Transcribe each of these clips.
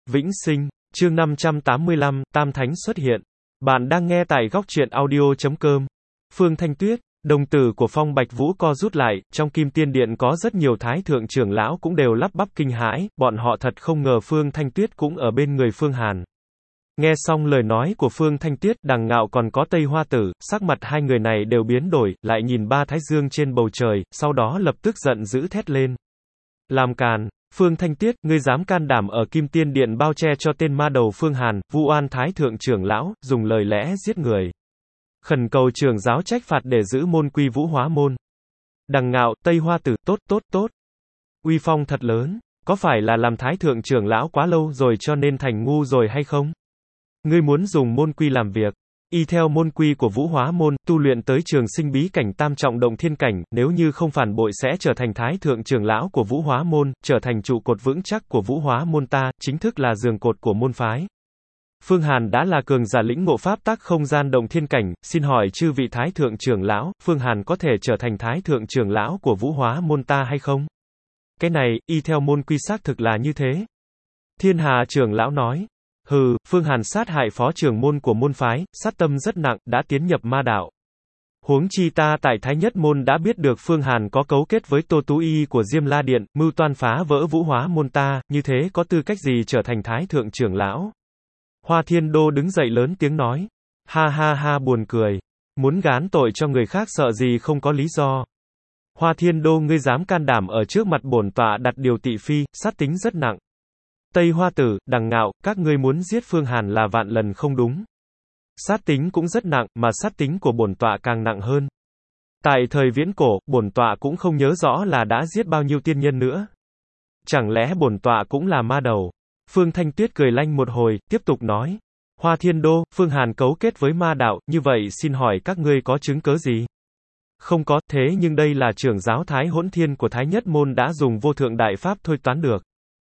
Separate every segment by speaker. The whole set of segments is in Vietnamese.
Speaker 1: Vĩnh sinh, chương 585, Tam Thánh xuất hiện. Bạn đang nghe tại góc truyện audio.com. Phương Thanh Tuyết, đồng tử của Phong Bạch Vũ co rút lại, trong Kim Tiên Điện có rất nhiều thái thượng trưởng lão cũng đều lắp bắp kinh hãi, bọn họ thật không ngờ Phương Thanh Tuyết cũng ở bên người Phương Hàn. Nghe xong lời nói của Phương Thanh Tuyết, Đằng Ngạo còn có Tây Hoa Tử, sắc mặt hai người này đều biến đổi, lại nhìn ba thái dương trên bầu trời, sau đó lập tức giận dữ thét lên. Làm càn! Phương Thanh Tuyết, ngươi dám can đảm ở Kim Tiên Điện bao che cho tên ma đầu Phương Hàn, vu oan thái thượng trưởng lão, dùng lời lẽ giết người. Khẩn cầu trưởng giáo trách phạt để giữ môn quy Vũ Hóa môn. Đằng Ngạo, Tây Hoa Tử, tốt. Uy phong thật lớn, có phải là làm thái thượng trưởng lão quá lâu rồi cho nên thành ngu rồi hay không? Ngươi muốn dùng môn quy làm việc. Y theo môn quy của Vũ Hóa môn, tu luyện tới trường sinh bí cảnh tam trọng động thiên cảnh, nếu như không phản bội sẽ trở thành thái thượng trưởng lão của Vũ Hóa môn, trở thành trụ cột vững chắc của Vũ Hóa môn ta, chính thức là giường cột của môn phái. Phương Hàn đã là cường giả lĩnh ngộ pháp tắc không gian động thiên cảnh, xin hỏi chư vị thái thượng trưởng lão, Phương Hàn có thể trở thành thái thượng trưởng lão của Vũ Hóa môn ta hay không? Cái này, y theo môn quy xác thực là như thế. Thiên Hà trưởng lão nói. Hừ, Phương Hàn sát hại phó trưởng môn của môn phái, sát tâm rất nặng, đã tiến nhập ma đạo. Huống chi ta tại Thái Nhất môn đã biết được Phương Hàn có cấu kết với Tô Tú Y của Diêm La Điện, mưu toan phá vỡ Vũ Hóa môn ta, như thế có tư cách gì trở thành thái thượng trưởng lão? Hoa Thiên Đô đứng dậy lớn tiếng nói. Ha ha buồn cười. Muốn gán tội cho người khác sợ gì không có lý do. Hoa Thiên Đô ngươi dám can đảm ở trước mặt bổn tọa đặt điều tị phi, sát tính rất nặng. Tây Hoa Tử, Đằng Ngạo, các ngươi muốn giết Phương Hàn là vạn lần không đúng. Sát tính cũng rất nặng, mà sát tính của bổn tọa càng nặng hơn. Tại thời viễn cổ, bổn tọa cũng không nhớ rõ là đã giết bao nhiêu tiên nhân nữa. Chẳng lẽ bổn tọa cũng là ma đầu? Phương Thanh Tuyết cười lanh một hồi, tiếp tục nói. Hoa Thiên Đô, Phương Hàn cấu kết với ma đạo, như vậy xin hỏi các ngươi có chứng cớ gì? Không có, thế nhưng đây là trưởng giáo Thái Hỗn Thiên của Thái Nhất môn đã dùng vô thượng đại pháp thôi toán được.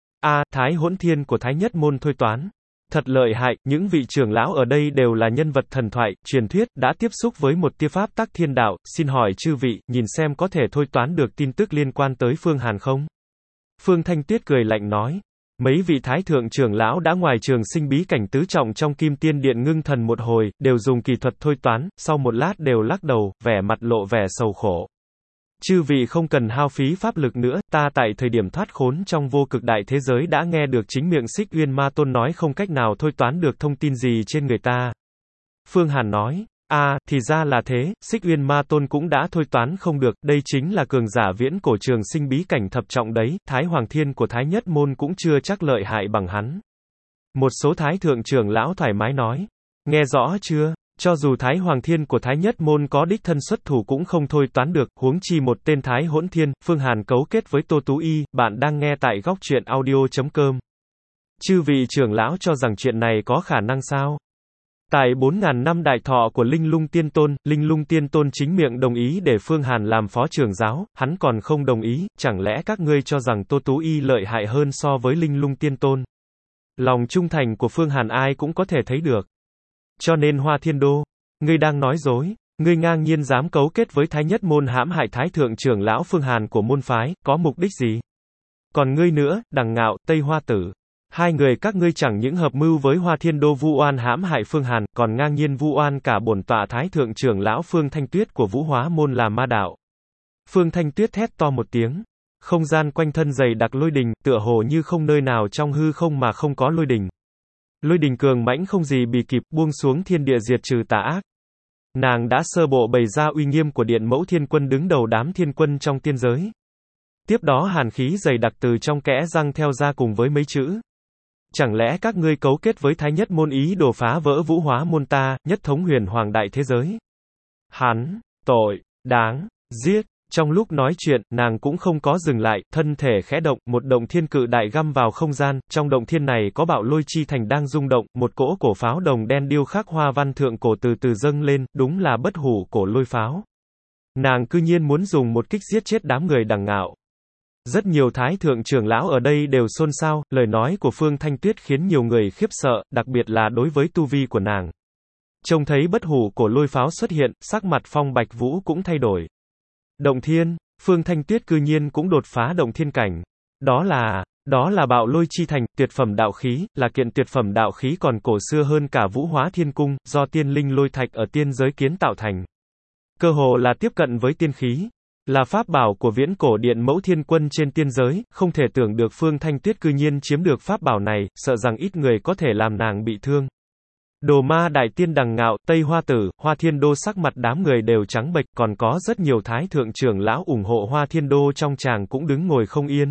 Speaker 1: Thái Hỗn Thiên của Thái Nhất môn thôi toán. Thật lợi hại, những vị trưởng lão ở đây đều là nhân vật thần thoại, truyền thuyết, đã tiếp xúc với một tia pháp tắc thiên đạo, xin hỏi chư vị, nhìn xem có thể thôi toán được tin tức liên quan tới Phương Hàn không? Phương Thanh Tuyết cười lạnh nói. Mấy vị thái thượng trưởng lão đã ngoài trường sinh bí cảnh tứ trọng trong Kim Tiên Điện ngưng thần một hồi, đều dùng kỳ thuật thôi toán, sau một lát đều lắc đầu, vẻ mặt lộ vẻ sầu khổ. Chư vị không cần hao phí pháp lực nữa, ta tại thời điểm thoát khốn trong vô cực đại thế giới đã nghe được chính miệng Xích Uyên Ma Tôn nói không cách nào thôi toán được thông tin gì trên người ta. Phương Hàn nói, thì ra là thế, Xích Uyên Ma Tôn cũng đã thôi toán không được, đây chính là cường giả viễn cổ trường sinh bí cảnh thập trọng đấy, Thái Hoàng Thiên của Thái Nhất môn cũng chưa chắc lợi hại bằng hắn. Một số thái thượng trưởng lão thoải mái nói, nghe rõ chưa? Cho dù Thái Hoàng Thiên của Thái Nhất môn có đích thân xuất thủ cũng không thôi toán được, huống chi một tên Thái Hỗn Thiên, Phương Hàn cấu kết với Tô Tú Y, bạn đang nghe tại góc truyện audio.com. Chư vị trưởng lão cho rằng chuyện này có khả năng sao? Tại 4.000 năm đại thọ của Linh Lung Tiên Tôn chính miệng đồng ý để Phương Hàn làm phó trưởng giáo, hắn còn không đồng ý, chẳng lẽ các ngươi cho rằng Tô Tú Y lợi hại hơn so với Linh Lung Tiên Tôn? Lòng trung thành của Phương Hàn ai cũng có thể thấy được. Cho nên Hoa Thiên Đô, ngươi đang nói dối, ngươi ngang nhiên dám cấu kết với Thái Nhất môn hãm hại Thái thượng trưởng lão Phương Hàn của môn phái, có mục đích gì? Còn ngươi nữa, Đằng Ngạo, Tây Hoa Tử, hai người các ngươi chẳng những hợp mưu với Hoa Thiên Đô vu oan hãm hại Phương Hàn, còn ngang nhiên vu oan cả bổn tọa Thái thượng trưởng lão Phương Thanh Tuyết của Vũ Hóa môn là ma đạo. Phương Thanh Tuyết thét to một tiếng, không gian quanh thân dày đặc lôi đình, tựa hồ như không nơi nào trong hư không mà không có lôi đình. Lôi đình cường mãnh không gì bì kịp, buông xuống thiên địa diệt trừ tà ác. Nàng đã sơ bộ bày ra uy nghiêm của Điện Mẫu Thiên Quân đứng đầu đám thiên quân trong tiên giới. Tiếp đó hàn khí dày đặc từ trong kẽ răng theo ra cùng với mấy chữ. Chẳng lẽ các ngươi cấu kết với Thái Nhất môn ý đồ phá vỡ Vũ Hóa môn ta, nhất thống huyền hoàng đại thế giới? Hắn, tội, đáng, giết. Trong lúc nói chuyện, nàng cũng không có dừng lại, thân thể khẽ động, một động thiên cự đại găm vào không gian, trong động thiên này có bạo lôi chi thành đang rung động, một cỗ cổ pháo đồng đen điêu khắc hoa văn thượng cổ từ từ dâng lên, đúng là bất hủ cổ lôi pháo. Nàng cư nhiên muốn dùng một kích giết chết đám người Đằng Ngạo. Rất nhiều thái thượng trưởng lão ở đây đều xôn xao, lời nói của Phương Thanh Tuyết khiến nhiều người khiếp sợ, đặc biệt là đối với tu vi của nàng. Trông thấy bất hủ cổ lôi pháo xuất hiện, sắc mặt Phong Bạch Vũ cũng thay đổi. Động thiên, Phương Thanh Tuyết cư nhiên cũng đột phá động thiên cảnh. Đó Đó là Bạo Lôi Chi Thành, tuyệt phẩm đạo khí, là kiện tuyệt phẩm đạo khí còn cổ xưa hơn cả Vũ Hóa Thiên Cung, do tiên linh lôi thạch ở tiên giới kiến tạo thành. Cơ hồ là tiếp cận với tiên khí. Là pháp bảo của viễn cổ điện mẫu thiên quân trên tiên giới, không thể tưởng được Phương Thanh Tuyết cư nhiên chiếm được pháp bảo này, sợ rằng ít người có thể làm nàng bị thương. Đồ Ma Đại Tiên Đằng Ngạo, Tây Hoa Tử, Hoa Thiên Đô sắc mặt đám người đều trắng bệch, còn có rất nhiều thái thượng trưởng lão ủng hộ Hoa Thiên Đô trong tràng cũng đứng ngồi không yên.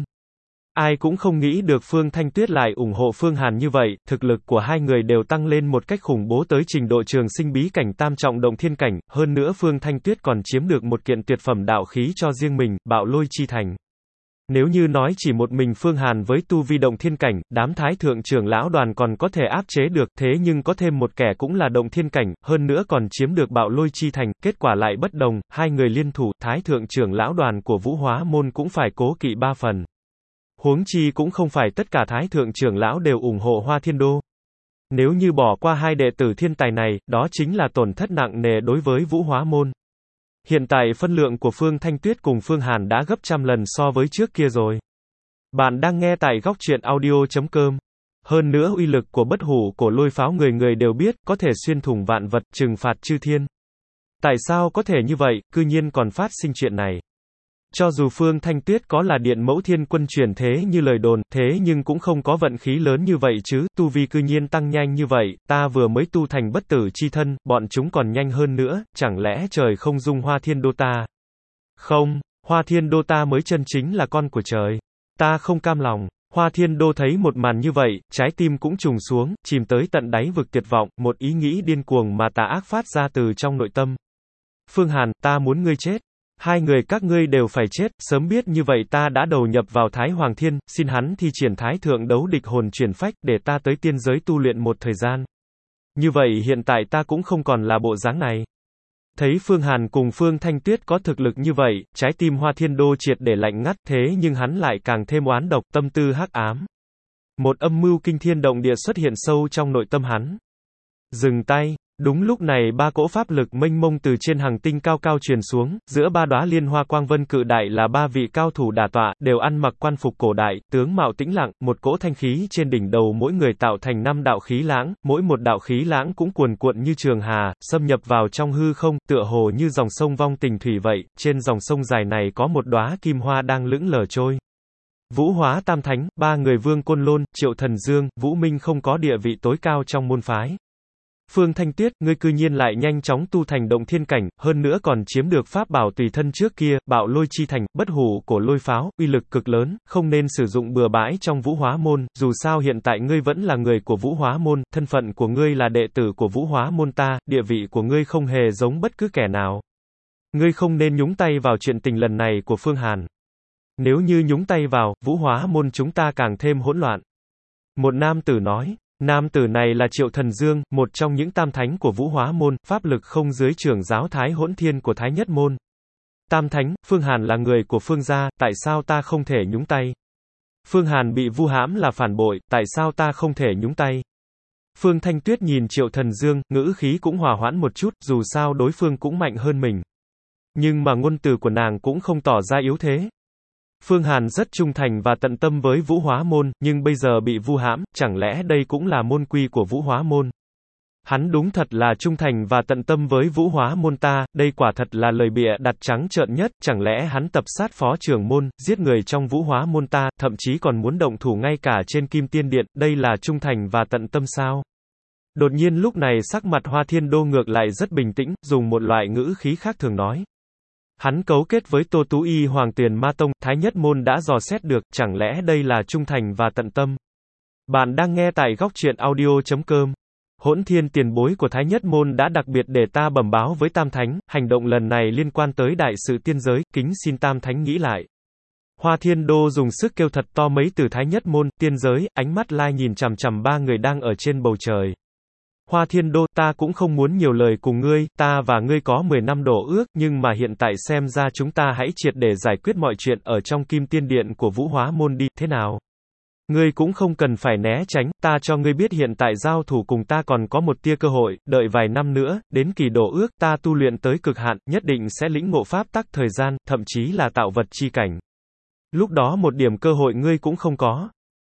Speaker 1: Ai cũng không nghĩ được Phương Thanh Tuyết lại ủng hộ Phương Hàn như vậy, thực lực của hai người đều tăng lên một cách khủng bố tới trình độ trường sinh bí cảnh tam trọng động thiên cảnh, hơn nữa Phương Thanh Tuyết còn chiếm được một kiện tuyệt phẩm đạo khí cho riêng mình, Bạo Lôi Chi Thành. Nếu như nói chỉ một mình Phương Hàn với tu vi động thiên cảnh, đám thái thượng trưởng lão đoàn còn có thể áp chế được, thế nhưng có thêm một kẻ cũng là động thiên cảnh, hơn nữa còn chiếm được Bạo Lôi Chi Thành, kết quả lại bất đồng, hai người liên thủ, thái thượng trưởng lão đoàn của Vũ Hóa môn cũng phải cố kỵ ba phần. Huống chi cũng không phải tất cả thái thượng trưởng lão đều ủng hộ Hoa Thiên Đô. Nếu như bỏ qua hai đệ tử thiên tài này, đó chính là tổn thất nặng nề đối với Vũ Hóa môn. Hiện tại phân lượng của Phương Thanh Tuyết cùng Phương Hàn đã gấp trăm lần so với trước kia rồi. Bạn đang nghe tại góc truyện audio.com. Hơn nữa uy lực của bất hủ cổ lôi pháo người người đều biết, có thể xuyên thủng vạn vật, trừng phạt chư thiên. Tại sao có thể như vậy, cư nhiên còn phát sinh chuyện này? Cho dù Phương Thanh Tuyết có là điện mẫu thiên quân truyền thế như lời đồn, thế nhưng cũng không có vận khí lớn như vậy chứ, tu vi cư nhiên tăng nhanh như vậy, ta vừa mới tu thành bất tử chi thân, bọn chúng còn nhanh hơn nữa, chẳng lẽ trời không dung Hoa Thiên Đô ta? Không, Hoa Thiên Đô ta mới chân chính là con của trời. Ta không cam lòng. Hoa Thiên Đô thấy một màn như vậy, trái tim cũng trùng xuống, chìm tới tận đáy vực tuyệt vọng, một ý nghĩ điên cuồng mà tà ác phát ra từ trong nội tâm. Phương Hàn, ta muốn ngươi chết. Hai người các ngươi đều phải chết, sớm biết như vậy ta đã đầu nhập vào Thái Hoàng Thiên, xin hắn thi triển Thái Thượng Đấu Địch Hồn chuyển phách, để ta tới tiên giới tu luyện một thời gian. Như vậy hiện tại ta cũng không còn là bộ dáng này. Thấy Phương Hàn cùng Phương Thanh Tuyết có thực lực như vậy, trái tim Hoa Thiên Đô triệt để lạnh ngắt, thế nhưng hắn lại càng thêm oán độc, tâm tư hắc ám. Một âm mưu kinh thiên động địa xuất hiện sâu trong nội tâm hắn. Dừng tay. Đúng lúc này ba cỗ pháp lực mênh mông từ trên hành tinh cao cao truyền xuống, giữa ba đóa liên hoa quang vân cự đại là ba vị cao thủ đả tọa, đều ăn mặc quan phục cổ đại, tướng mạo tĩnh lặng, một cỗ thanh khí trên đỉnh đầu mỗi người tạo thành 5 đạo khí lãng, mỗi một đạo khí lãng cũng cuồn cuộn như trường hà, xâm nhập vào trong hư không, tựa hồ như dòng sông vong tình thủy vậy, trên dòng sông dài này có một đóa kim hoa đang lững lờ trôi. Vũ Hóa Tam Thánh, ba người Vương Côn Lôn, Triệu Thần Dương, Vũ Minh không có địa vị tối cao trong môn phái. Phương Thanh Tuyết, ngươi cư nhiên lại nhanh chóng tu thành động thiên cảnh, hơn nữa còn chiếm được pháp bảo tùy thân trước kia, Bạo Lôi Chi Thành, bất hủ cổ lôi pháo, uy lực cực lớn, không nên sử dụng bừa bãi trong Vũ Hóa môn, dù sao hiện tại ngươi vẫn là người của Vũ Hóa môn, thân phận của ngươi là đệ tử của Vũ Hóa môn ta, địa vị của ngươi không hề giống bất cứ kẻ nào. Ngươi không nên nhúng tay vào chuyện tình lần này của Phương Hàn. Nếu như nhúng tay vào, Vũ Hóa môn chúng ta càng thêm hỗn loạn. Một nam tử nói. Nam tử này là Triệu Thần Dương, một trong những tam thánh của Vũ Hóa môn, pháp lực không dưới trưởng giáo Thái Hỗn Thiên của Thái Nhất môn. Tam thánh, Phương Hàn là người của Phương gia, tại sao ta không thể nhúng tay? Phương Hàn bị vu hãm là phản bội, tại sao ta không thể nhúng tay? Phương Thanh Tuyết nhìn Triệu Thần Dương, ngữ khí cũng hòa hoãn một chút, dù sao đối phương cũng mạnh hơn mình. Nhưng mà ngôn từ của nàng cũng không tỏ ra yếu thế. Phương Hàn rất trung thành và tận tâm với Vũ Hóa môn, nhưng bây giờ bị vu hãm, chẳng lẽ đây cũng là môn quy của Vũ Hóa môn? Hắn đúng thật là trung thành và tận tâm với Vũ Hóa môn ta, đây quả thật là lời bịa đặt trắng trợn nhất, chẳng lẽ hắn tập sát phó trưởng môn, giết người trong Vũ Hóa môn ta, thậm chí còn muốn động thủ ngay cả trên Kim Tiên Điện, đây là trung thành và tận tâm sao? Đột nhiên lúc này sắc mặt Hoa Thiên Đô ngược lại rất bình tĩnh, dùng một loại ngữ khí khác thường nói. Hắn cấu kết với Tô Tú Y Hoàng Tuyền Ma Tông, Thái Nhất môn đã dò xét được, chẳng lẽ đây là trung thành và tận tâm? Bạn đang nghe tại góc truyện audio.com. Hỗn Thiên tiền bối của Thái Nhất môn đã đặc biệt để ta bẩm báo với Tam Thánh, hành động lần này liên quan tới đại sự tiên giới, kính xin Tam Thánh nghĩ lại. Hoa Thiên Đô dùng sức kêu thật to mấy từ Thái Nhất môn, tiên giới, ánh mắt lai nhìn chằm chằm ba người đang ở trên bầu trời. Hoa Thiên Đô, ta cũng không muốn nhiều lời cùng ngươi, ta và ngươi có 10 năm đổ ước, nhưng mà hiện tại xem ra chúng ta hãy triệt để giải quyết mọi chuyện ở trong Kim Tiên Điện của Vũ Hóa môn đi, thế nào? Ngươi cũng không cần phải né tránh, ta cho ngươi biết hiện tại giao thủ cùng ta còn có một tia cơ hội, đợi vài năm nữa, đến kỳ đổ ước, ta tu luyện tới cực hạn, nhất định sẽ lĩnh ngộ pháp tắc thời gian, thậm chí là tạo vật chi cảnh. Lúc đó một điểm cơ hội ngươi cũng không có.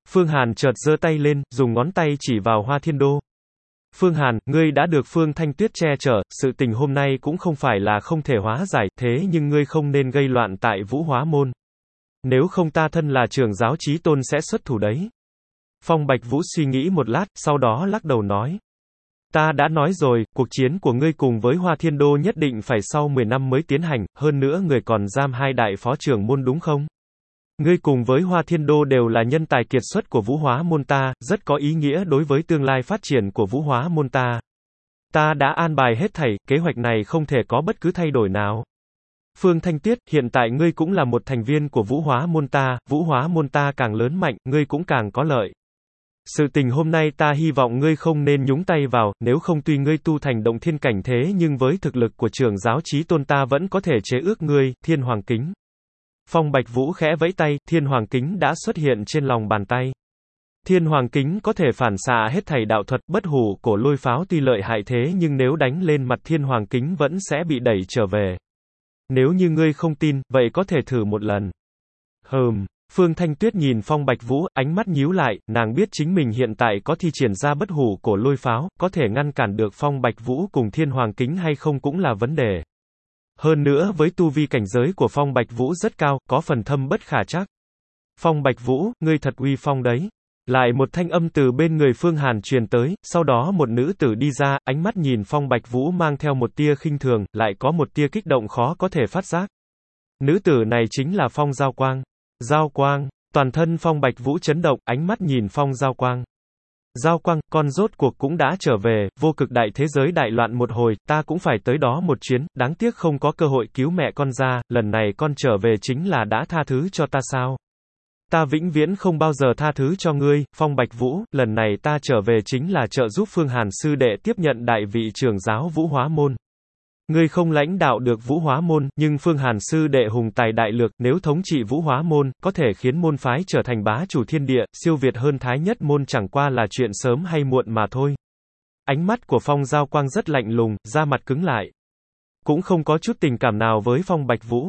Speaker 1: Phương Hàn chợt giơ tay lên, dùng ngón tay chỉ vào Hoa Thiên Đô. Phương Hàn, ngươi đã được Phương Thanh Tuyết che chở, sự tình hôm nay cũng không phải là không thể hóa giải, thế nhưng ngươi không nên gây loạn tại Vũ Hóa Môn. Nếu không ta thân là trưởng giáo chí tôn sẽ xuất thủ đấy. Phong Bạch Vũ suy nghĩ một lát, sau đó lắc đầu nói. Ta đã nói rồi, cuộc chiến của ngươi cùng với Hoa Thiên Đô nhất định phải sau 10 năm mới tiến hành, hơn nữa người còn giam 2 đại phó trưởng môn đúng không? Ngươi cùng với Hoa Thiên Đô đều là nhân tài kiệt xuất của Vũ Hóa Môn ta, rất có ý nghĩa đối với tương lai phát triển của Vũ Hóa Môn ta. Ta đã an bài hết thảy, kế hoạch này không thể có bất cứ thay đổi nào. Phương Thanh Tuyết, hiện tại ngươi cũng là một thành viên của Vũ Hóa Môn ta càng lớn mạnh, ngươi cũng càng có lợi. Sự tình hôm nay ta hy vọng ngươi không nên nhúng tay vào, nếu không tuy ngươi tu thành động thiên cảnh thế nhưng với thực lực của trưởng giáo chí tôn ta vẫn có thể chế ước ngươi, Thiên Hoàng Kính. Phong Bạch Vũ khẽ vẫy tay, Thiên Hoàng Kính đã xuất hiện trên lòng bàn tay. Thiên Hoàng Kính có thể phản xạ hết thảy đạo thuật, bất hủ cổ lôi pháo tuy lợi hại thế nhưng nếu đánh lên mặt Thiên Hoàng Kính vẫn sẽ bị đẩy trở về. Nếu như ngươi không tin, vậy có thể thử một lần. Phương Thanh Tuyết nhìn Phong Bạch Vũ, ánh mắt nhíu lại, nàng biết chính mình hiện tại có thi triển ra bất hủ cổ lôi pháo, có thể ngăn cản được Phong Bạch Vũ cùng Thiên Hoàng Kính hay không cũng là vấn đề. Hơn nữa với tu vi cảnh giới của Phong Bạch Vũ rất cao, có phần thâm bất khả trắc. Phong Bạch Vũ, ngươi thật uy phong đấy. Lại một thanh âm từ bên người Phương Hàn truyền tới, sau đó một nữ tử đi ra, ánh mắt nhìn Phong Bạch Vũ mang theo một tia khinh thường, lại có một tia kích động khó có thể phát giác. Nữ tử này chính là Phong Giao Quang. Giao Quang, toàn thân Phong Bạch Vũ chấn động, ánh mắt nhìn Phong Giao Quang. Giao Quang, con rốt cuộc cũng đã trở về, vô cực đại thế giới đại loạn một hồi, ta cũng phải tới đó một chuyến, đáng tiếc không có cơ hội cứu mẹ con ra, lần này con trở về chính là đã tha thứ cho ta sao? Ta vĩnh viễn không bao giờ tha thứ cho ngươi, Phong Bạch Vũ, lần này ta trở về chính là trợ giúp Phương Hàn sư đệ tiếp nhận đại vị trưởng giáo Vũ Hóa Môn. Ngươi không lãnh đạo được Vũ Hóa Môn, nhưng Phương Hàn sư đệ hùng tài đại lược, nếu thống trị Vũ Hóa Môn, có thể khiến môn phái trở thành bá chủ thiên địa, siêu việt hơn Thái Nhất Môn chẳng qua là chuyện sớm hay muộn mà thôi. Ánh mắt của Phong Giao Quang rất lạnh lùng, da mặt cứng lại. Cũng không có chút tình cảm nào với Phong Bạch Vũ.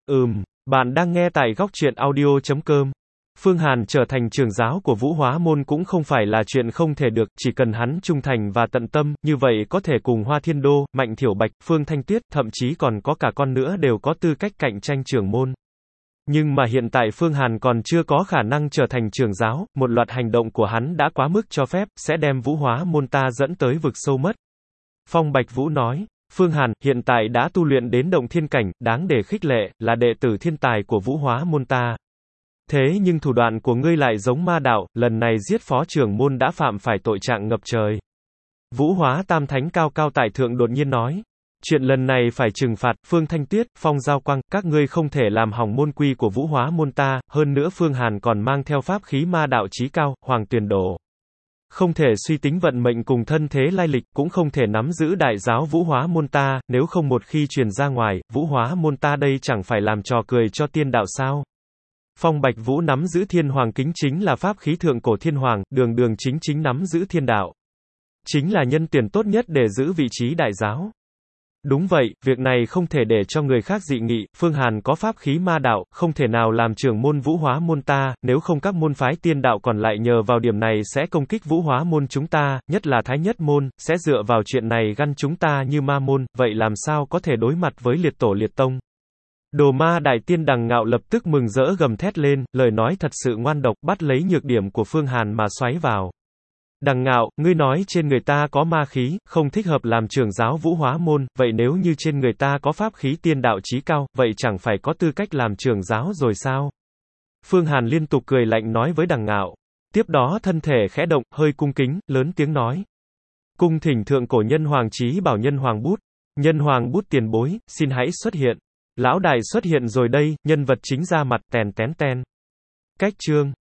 Speaker 1: Bạn đang nghe tại góc truyện audio.com. Phương Hàn trở thành trưởng giáo của Vũ Hóa Môn cũng không phải là chuyện không thể được, chỉ cần hắn trung thành và tận tâm, như vậy có thể cùng Hoa Thiên Đô, Mạnh Thiểu Bạch, Phương Thanh Tuyết, thậm chí còn có cả con nữa đều có tư cách cạnh tranh trưởng môn. Nhưng mà hiện tại Phương Hàn còn chưa có khả năng trở thành trưởng giáo, một loạt hành động của hắn đã quá mức cho phép, sẽ đem Vũ Hóa Môn ta dẫn tới vực sâu mất. Phong Bạch Vũ nói, Phương Hàn, hiện tại đã tu luyện đến động thiên cảnh, đáng để khích lệ, là đệ tử thiên tài của Vũ Hóa Môn ta. Thế nhưng thủ đoạn của ngươi lại giống ma đạo, lần này giết phó trưởng môn đã phạm phải tội trạng ngập trời. Vũ Hóa Tam Thánh cao cao tại thượng đột nhiên nói. Chuyện lần này phải trừng phạt, Phương Thanh Tuyết, Phong Giao Quang, các ngươi không thể làm hỏng môn quy của Vũ Hóa Môn ta, hơn nữa Phương Hàn còn mang theo pháp khí ma đạo chí cao, Hoàng Tuyền Đồ. Không thể suy tính vận mệnh cùng thân thế lai lịch, cũng không thể nắm giữ đại giáo Vũ Hóa Môn ta, nếu không một khi truyền ra ngoài, Vũ Hóa Môn ta đây chẳng phải làm trò cười cho tiên đạo sao. Phong Bạch Vũ nắm giữ Thiên Hoàng Kính chính là pháp khí thượng cổ thiên hoàng, đường chính nắm giữ thiên đạo. Chính là nhân tuyển tốt nhất để giữ vị trí đại giáo. Đúng vậy, việc này không thể để cho người khác dị nghị, Phương Hàn có pháp khí ma đạo, không thể nào làm trưởng môn Vũ Hóa Môn ta, nếu không các môn phái tiên đạo còn lại nhờ vào điểm này sẽ công kích Vũ Hóa Môn chúng ta, nhất là Thái Nhất Môn, sẽ dựa vào chuyện này găn chúng ta như ma môn, vậy làm sao có thể đối mặt với liệt tổ liệt tông. Đồ Ma Đại Tiên Đằng Ngạo lập tức mừng rỡ gầm thét lên, lời nói thật sự ngoan độc, bắt lấy nhược điểm của Phương Hàn mà xoáy vào. Đằng Ngạo, ngươi nói trên người ta có ma khí, không thích hợp làm trưởng giáo Vũ Hóa Môn, vậy nếu như trên người ta có pháp khí tiên đạo chí cao, vậy chẳng phải có tư cách làm trưởng giáo rồi sao? Phương Hàn liên tục cười lạnh nói với Đằng Ngạo. Tiếp đó thân thể khẽ động, hơi cung kính, lớn tiếng nói. Cung thỉnh thượng cổ nhân hoàng chí bảo nhân hoàng bút. Nhân hoàng bút tiền bối, xin hãy xuất hiện. Lão đại xuất hiện rồi đây, nhân vật chính ra mặt, ten. Cách chương